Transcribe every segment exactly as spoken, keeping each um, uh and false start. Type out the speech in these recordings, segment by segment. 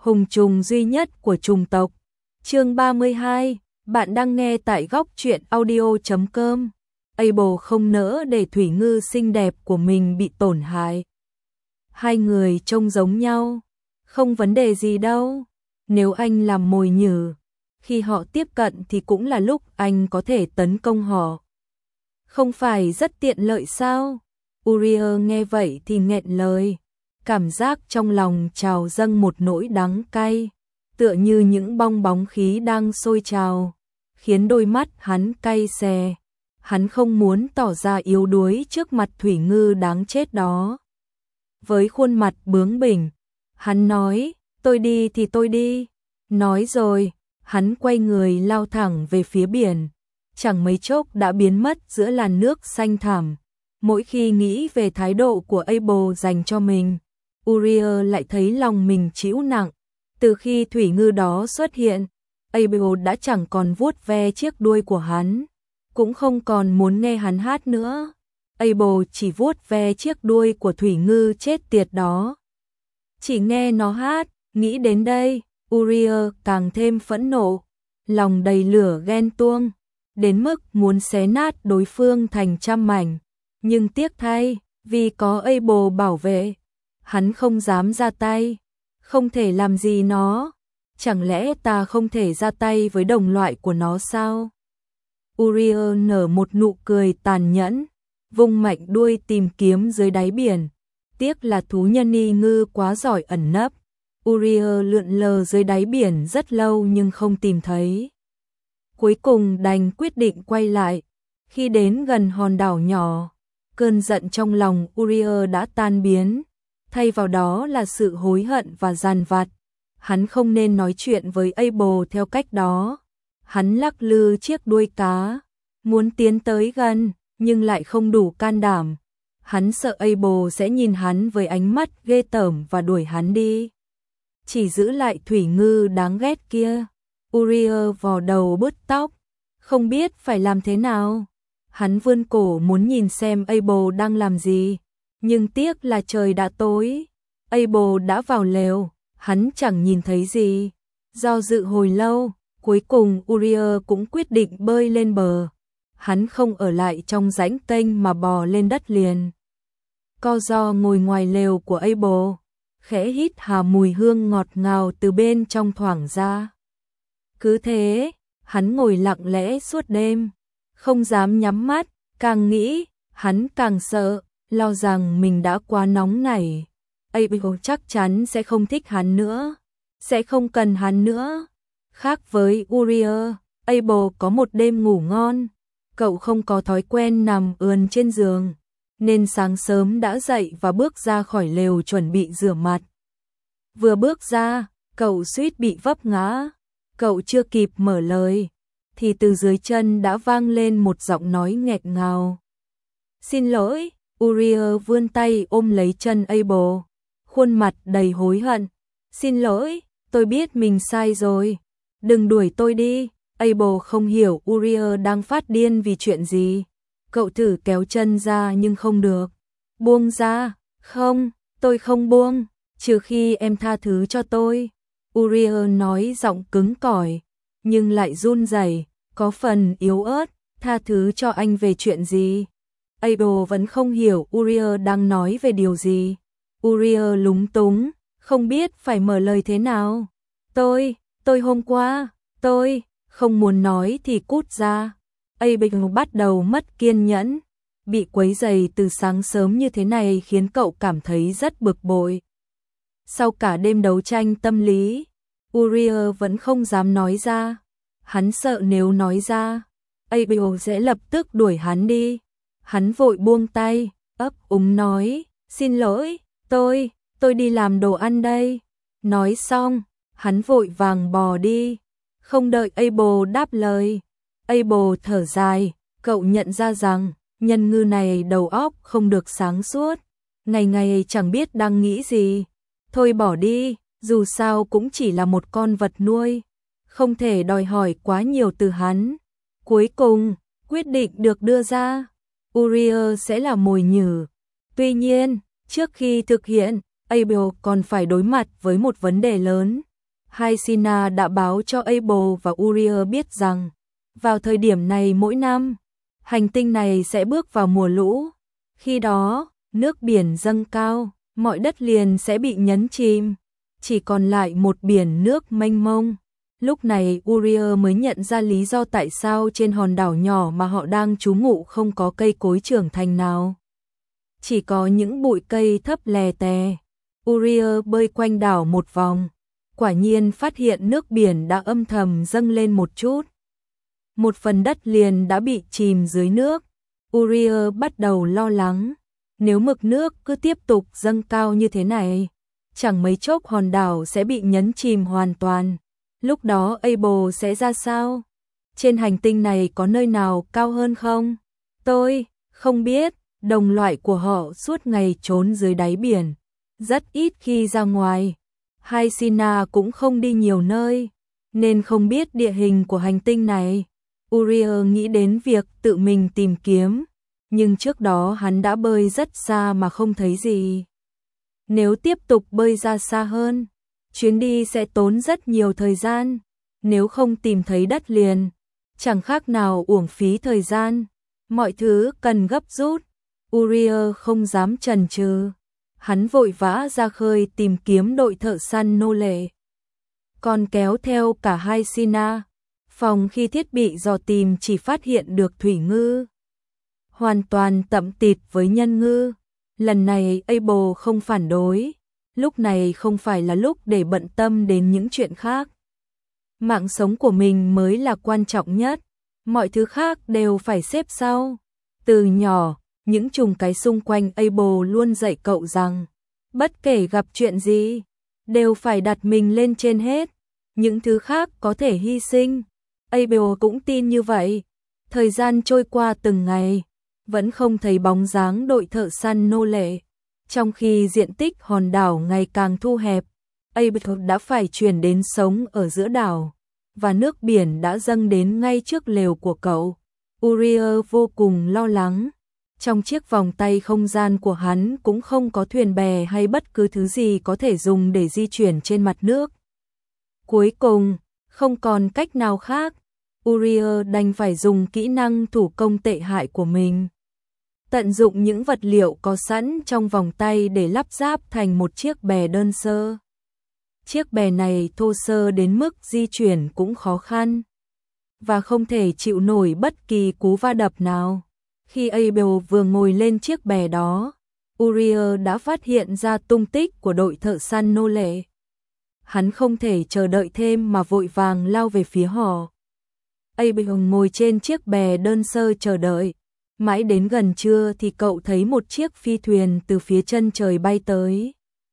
hùng trùng duy nhất của trùng tộc. Chương ba mươi hai, bạn đang nghe tại góc truyện audio chấm com. Abel không nỡ để Thủy Ngư xinh đẹp của mình bị tổn hại. Hai người trông giống nhau, không vấn đề gì đâu. Nếu anh làm mồi nhử, khi họ tiếp cận thì cũng là lúc anh có thể tấn công họ. Không phải rất tiện lợi sao? Uriel nghe vậy thì nghẹn lời. Cảm giác trong lòng trào dâng một nỗi đắng cay, tựa như những bong bóng khí đang sôi trào, khiến đôi mắt hắn cay xè. Hắn không muốn tỏ ra yếu đuối trước mặt Thủy Ngư đáng chết đó. Với khuôn mặt bướng bỉnh, hắn nói, tôi đi thì tôi đi. Nói rồi, hắn quay người lao thẳng về phía biển, chẳng mấy chốc đã biến mất giữa làn nước xanh thẳm. Mỗi khi nghĩ về thái độ của Abel dành cho mình, Uriel lại thấy lòng mình trĩu nặng. Từ khi Thủy Ngư đó xuất hiện, Abel đã chẳng còn vuốt ve chiếc đuôi của hắn, cũng không còn muốn nghe hắn hát nữa. Abel chỉ vuốt ve chiếc đuôi của Thủy Ngư chết tiệt đó. Chỉ nghe nó hát, nghĩ đến đây, Uriel càng thêm phẫn nộ, lòng đầy lửa ghen tuông, đến mức muốn xé nát đối phương thành trăm mảnh. Nhưng tiếc thay, vì có Abel bảo vệ, hắn không dám ra tay, không thể làm gì nó. Chẳng lẽ ta không thể ra tay với đồng loại của nó sao? Uriel nở một nụ cười tàn nhẫn, vung mạnh đuôi tìm kiếm dưới đáy biển. Tiếc là thú nhân y ngư quá giỏi ẩn nấp. Uriel lượn lờ dưới đáy biển rất lâu nhưng không tìm thấy. Cuối cùng đành quyết định quay lại. Khi đến gần hòn đảo nhỏ, cơn giận trong lòng Uriel đã tan biến, thay vào đó là sự hối hận và dằn vặt. Hắn không nên nói chuyện với Abel theo cách đó. Hắn lắc lư chiếc đuôi cá, muốn tiến tới gần, nhưng lại không đủ can đảm. Hắn sợ Abel sẽ nhìn hắn với ánh mắt ghê tởm và đuổi hắn đi. Chỉ giữ lại Thủy Ngư đáng ghét kia. Uriel vò đầu bứt tóc, không biết phải làm thế nào. Hắn vươn cổ muốn nhìn xem Abel đang làm gì, nhưng tiếc là trời đã tối. Abel đã vào lều, hắn chẳng nhìn thấy gì. Do dự hồi lâu, cuối cùng Uriel cũng quyết định bơi lên bờ. Hắn không ở lại trong rãnh kênh mà bò lên đất liền. Co ro ngồi ngoài lều của Abel, khẽ hít hà mùi hương ngọt ngào từ bên trong thoảng ra. Cứ thế, hắn ngồi lặng lẽ suốt đêm, không dám nhắm mắt, càng nghĩ, hắn càng sợ, lo rằng mình đã quá nóng nảy. Abel chắc chắn sẽ không thích hắn nữa, sẽ không cần hắn nữa. Khác với Uriel, Abel có một đêm ngủ ngon. Cậu không có thói quen nằm ườn trên giường, nên sáng sớm đã dậy và bước ra khỏi lều chuẩn bị rửa mặt. Vừa bước ra, cậu suýt bị vấp ngã. Cậu chưa kịp mở lời, thì từ dưới chân đã vang lên một giọng nói nghẹt ngào. Xin lỗi, Uriel vươn tay ôm lấy chân Abel, khuôn mặt đầy hối hận. Xin lỗi, tôi biết mình sai rồi. Đừng đuổi tôi đi. Abel không hiểu Uriel đang phát điên vì chuyện gì. Cậu thử kéo chân ra nhưng không được. Buông ra. Không, tôi không buông, trừ khi em tha thứ cho tôi. Uriel nói giọng cứng cỏi, nhưng lại run rẩy, có phần yếu ớt. Tha thứ cho anh về chuyện gì? Abel vẫn không hiểu Uriel đang nói về điều gì. Uriel lúng túng, không biết phải mở lời thế nào. Tôi, tôi hôm qua, tôi... Không muốn nói thì cút ra. Abel bắt đầu mất kiên nhẫn. Bị quấy rầy từ sáng sớm như thế này khiến cậu cảm thấy rất bực bội. Sau cả đêm đấu tranh tâm lý, Uriel vẫn không dám nói ra. Hắn sợ nếu nói ra, Abel sẽ lập tức đuổi hắn đi. Hắn vội buông tay, ấp úng nói, xin lỗi, tôi, tôi đi làm đồ ăn đây. Nói xong, hắn vội vàng bò đi. Không đợi Abel đáp lời, Abel thở dài, cậu nhận ra rằng nhân ngư này đầu óc không được sáng suốt, ngày ngày chẳng biết đang nghĩ gì. Thôi bỏ đi, dù sao cũng chỉ là một con vật nuôi, không thể đòi hỏi quá nhiều từ hắn. Cuối cùng, quyết định được đưa ra, Uriel sẽ là mồi nhử. Tuy nhiên, trước khi thực hiện, Abel còn phải đối mặt với một vấn đề lớn. Hyacinth đã báo cho Abel và Uriel biết rằng, vào thời điểm này mỗi năm, hành tinh này sẽ bước vào mùa lũ. Khi đó, nước biển dâng cao, mọi đất liền sẽ bị nhấn chìm, chỉ còn lại một biển nước mênh mông. Lúc này Uriel mới nhận ra lý do tại sao trên hòn đảo nhỏ mà họ đang trú ngụ không có cây cối trưởng thành nào. Chỉ có những bụi cây thấp lè tè. Uriel bơi quanh đảo một vòng, quả nhiên phát hiện nước biển đã âm thầm dâng lên một chút. Một phần đất liền đã bị chìm dưới nước. Uriel bắt đầu lo lắng, nếu mực nước cứ tiếp tục dâng cao như thế này, chẳng mấy chốc hòn đảo sẽ bị nhấn chìm hoàn toàn. Lúc đó Abel sẽ ra sao? Trên hành tinh này có nơi nào cao hơn không? Tôi không biết, đồng loại của họ suốt ngày trốn dưới đáy biển, rất ít khi ra ngoài. Hyacinth cũng không đi nhiều nơi, nên không biết địa hình của hành tinh này. Uriel nghĩ đến việc tự mình tìm kiếm, nhưng trước đó hắn đã bơi rất xa mà không thấy gì. Nếu tiếp tục bơi ra xa hơn, chuyến đi sẽ tốn rất nhiều thời gian. Nếu không tìm thấy đất liền, chẳng khác nào uổng phí thời gian. Mọi thứ cần gấp rút. Uriel không dám chần chừ. Hắn vội vã ra khơi tìm kiếm đội thợ săn nô lệ, còn kéo theo cả Hyacinth. Phòng khi thiết bị dò tìm chỉ phát hiện được thủy ngư, hoàn toàn tậm tịt với nhân ngư. Lần này Abel không phản đối, lúc này không phải là lúc để bận tâm đến những chuyện khác. Mạng sống của mình mới là quan trọng nhất, mọi thứ khác đều phải xếp sau. Từ nhỏ, những trùng cái xung quanh Abel luôn dạy cậu rằng, bất kể gặp chuyện gì, đều phải đặt mình lên trên hết, những thứ khác có thể hy sinh. Abel cũng tin như vậy. Thời gian trôi qua từng ngày, vẫn không thấy bóng dáng đội thợ săn nô lệ. Trong khi diện tích hòn đảo ngày càng thu hẹp, Abel đã phải chuyển đến sống ở giữa đảo, và nước biển đã dâng đến ngay trước lều của cậu. Uriel vô cùng lo lắng. Trong chiếc vòng tay không gian của hắn cũng không có thuyền bè hay bất cứ thứ gì có thể dùng để di chuyển trên mặt nước. Cuối cùng, không còn cách nào khác, Uriel đành phải dùng kỹ năng thủ công tệ hại của mình. Tận dụng những vật liệu có sẵn trong vòng tay để lắp ráp thành một chiếc bè đơn sơ. Chiếc bè này thô sơ đến mức di chuyển cũng khó khăn, và không thể chịu nổi bất kỳ cú va đập nào. Khi Abel vừa ngồi lên chiếc bè đó, Uriel đã phát hiện ra tung tích của đội thợ săn nô lệ. Hắn không thể chờ đợi thêm mà vội vàng lao về phía họ. Abel ngồi trên chiếc bè đơn sơ chờ đợi. Mãi đến gần trưa thì cậu thấy một chiếc phi thuyền từ phía chân trời bay tới.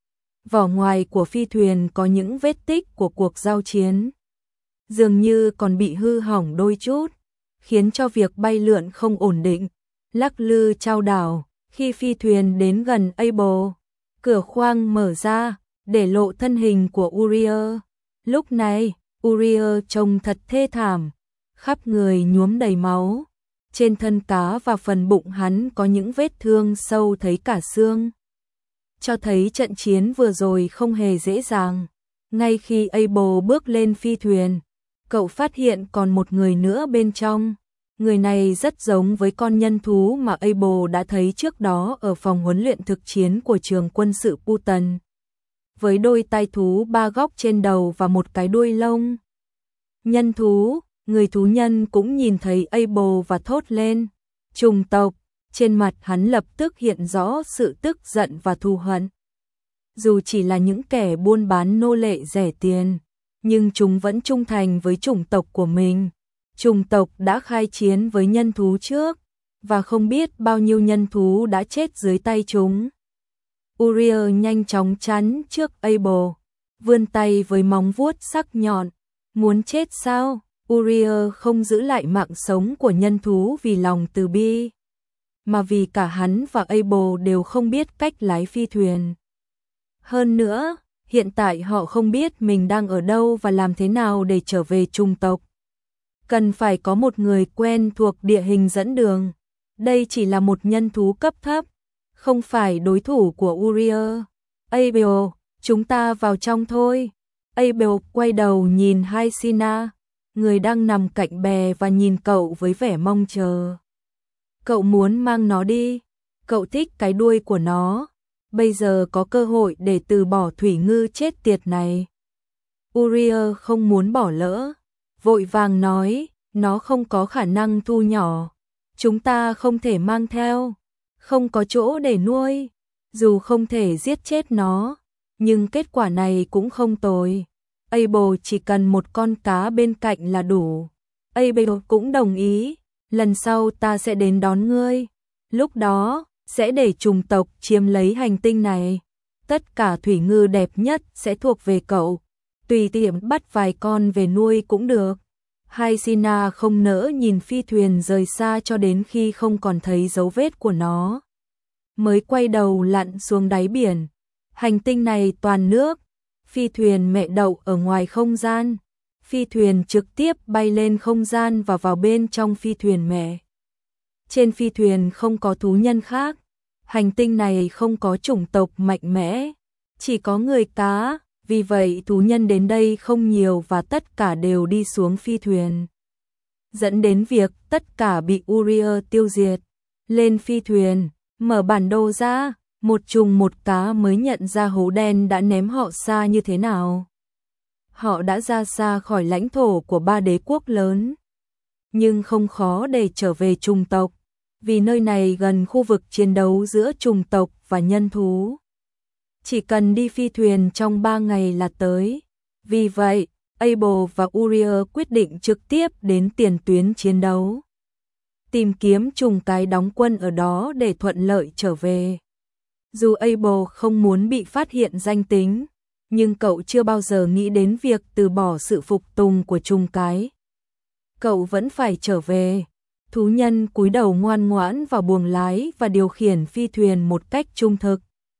Vỏ ngoài của phi thuyền có những vết tích của cuộc giao chiến, dường như còn bị hư hỏng đôi chút, khiến cho việc bay lượn không ổn định, lắc lư chao đảo. Khi phi thuyền đến gần Abel, cửa khoang mở ra, để lộ thân hình của Uriel. Lúc này, Uriel trông thật thê thảm, khắp người nhuốm đầy máu. Trên thân cá và phần bụng hắn có những vết thương sâu thấy cả xương, cho thấy trận chiến vừa rồi không hề dễ dàng. Ngay khi Abel bước lên phi thuyền, cậu phát hiện còn một người nữa bên trong. Người này rất giống với con nhân thú mà Abel đã thấy trước đó ở phòng huấn luyện thực chiến của trường quân sự Puton, với đôi tai thú ba góc trên đầu và một cái đuôi lông. Nhân thú, người thú nhân cũng nhìn thấy Abel và thốt lên, trùng tộc. Trên mặt hắn lập tức hiện rõ sự tức giận và thù hận. Dù chỉ là những kẻ buôn bán nô lệ rẻ tiền, nhưng chúng vẫn trung thành với chủng tộc của mình. Chủng tộc đã khai chiến với nhân thú trước, và không biết bao nhiêu nhân thú đã chết dưới tay chúng. Uriel nhanh chóng chắn trước Abel, vươn tay với móng vuốt sắc nhọn. Muốn chết sao? Uriel không giữ lại mạng sống của nhân thú vì lòng từ bi, mà vì cả hắn và Abel đều không biết cách lái phi thuyền. Hơn nữa, hiện tại họ không biết mình đang ở đâu và làm thế nào để trở về chủng tộc. Cần phải có một người quen thuộc địa hình dẫn đường. Đây chỉ là một nhân thú cấp thấp, không phải đối thủ của Uriel. Abel, chúng ta vào trong thôi. Abel quay đầu nhìn Hyacinth, người đang nằm cạnh bè và nhìn cậu với vẻ mong chờ. Cậu muốn mang nó đi, cậu thích cái đuôi của nó, bây giờ có cơ hội để từ bỏ thủy ngư chết tiệt này. Uriel không muốn bỏ lỡ, vội vàng nói, nó không có khả năng thu nhỏ, chúng ta không thể mang theo, không có chỗ để nuôi, dù không thể giết chết nó, nhưng kết quả này cũng không tồi. Abel chỉ cần một con cá bên cạnh là đủ. Abel cũng đồng ý, lần sau ta sẽ đến đón ngươi, lúc đó sẽ để chủng tộc chiếm lấy hành tinh này, tất cả thủy ngư đẹp nhất sẽ thuộc về cậu, tùy tiện bắt vài con về nuôi cũng được. Hyacinth không nỡ nhìn phi thuyền rời xa cho đến khi không còn thấy dấu vết của nó, mới quay đầu lặn xuống đáy biển. Hành tinh này toàn nước, phi thuyền mẹ đậu ở ngoài không gian, phi thuyền trực tiếp bay lên không gian và vào bên trong phi thuyền mẹ. Trên phi thuyền không có thú nhân khác, hành tinh này không có chủng tộc mạnh mẽ, chỉ có người cá, vì vậy thú nhân đến đây không nhiều và tất cả đều đi xuống phi thuyền, dẫn đến việc tất cả bị Uriel tiêu diệt. Lên phi thuyền, mở bản đồ ra, một trùng một cá mới nhận ra hố đen đã ném họ xa như thế nào. Họ đã ra xa khỏi lãnh thổ của ba đế quốc lớn, nhưng không khó để trở về chủng tộc, vì nơi này gần khu vực chiến đấu giữa chủng tộc và nhân thú. Chỉ cần đi phi thuyền trong ba ngày là tới. Vì vậy, Abel và Uriel quyết định trực tiếp đến tiền tuyến chiến đấu, tìm kiếm trùng cái đóng quân ở đó để thuận lợi trở về. Dù Abel không muốn bị phát hiện danh tính, nhưng cậu chưa bao giờ nghĩ đến việc từ bỏ sự phục tùng của trùng cái. Cậu vẫn phải trở về. Thú nhân cúi đầu ngoan ngoãn vào buồng lái và điều khiển phi thuyền một cách trung thực.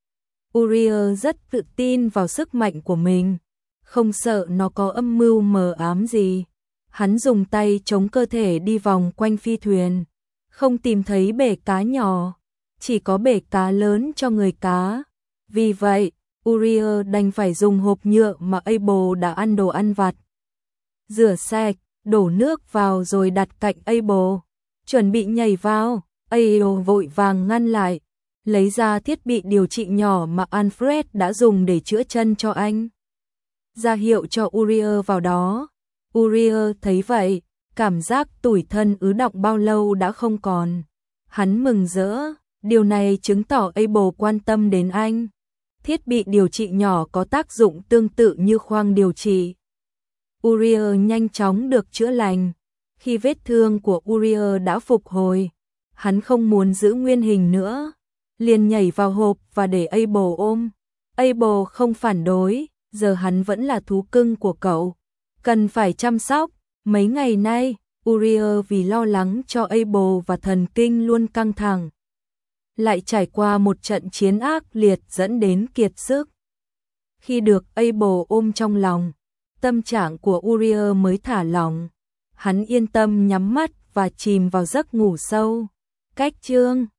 Uriel rất tự tin vào sức mạnh của mình, không sợ nó có âm mưu mờ ám gì. Hắn dùng tay chống cơ thể đi vòng quanh phi thuyền, không tìm thấy bể cá nhỏ, chỉ có bể cá lớn cho người cá. Vì vậy, Uriel đành phải dùng hộp nhựa mà Abel đã ăn đồ ăn vặt. Rửa sạch, đổ nước vào rồi đặt cạnh Abel, chuẩn bị nhảy vào. Abel vội vàng ngăn lại, lấy ra thiết bị điều trị nhỏ mà Alfred đã dùng để chữa chân cho anh, ra hiệu cho Uriel vào đó. Uriel thấy vậy, cảm giác tủi thân ứ đọng bao lâu đã không còn. Hắn mừng rỡ, điều này chứng tỏ Abel quan tâm đến anh. Thiết bị điều trị nhỏ có tác dụng tương tự như khoang điều trị. Uriel nhanh chóng được chữa lành. Khi vết thương của Uriel đã phục hồi, hắn không muốn giữ nguyên hình nữa, liền nhảy vào hộp và để Abel ôm. Abel không phản đối, giờ hắn vẫn là thú cưng của cậu, cần phải chăm sóc. Mấy ngày nay, Uriel vì lo lắng cho Abel và thần kinh luôn căng thẳng, lại trải qua một trận chiến ác liệt dẫn đến kiệt sức. Khi được Abel ôm trong lòng, tâm trạng của Uriel mới thả lỏng. Hắn yên tâm nhắm mắt và chìm vào giấc ngủ sâu. Cách chương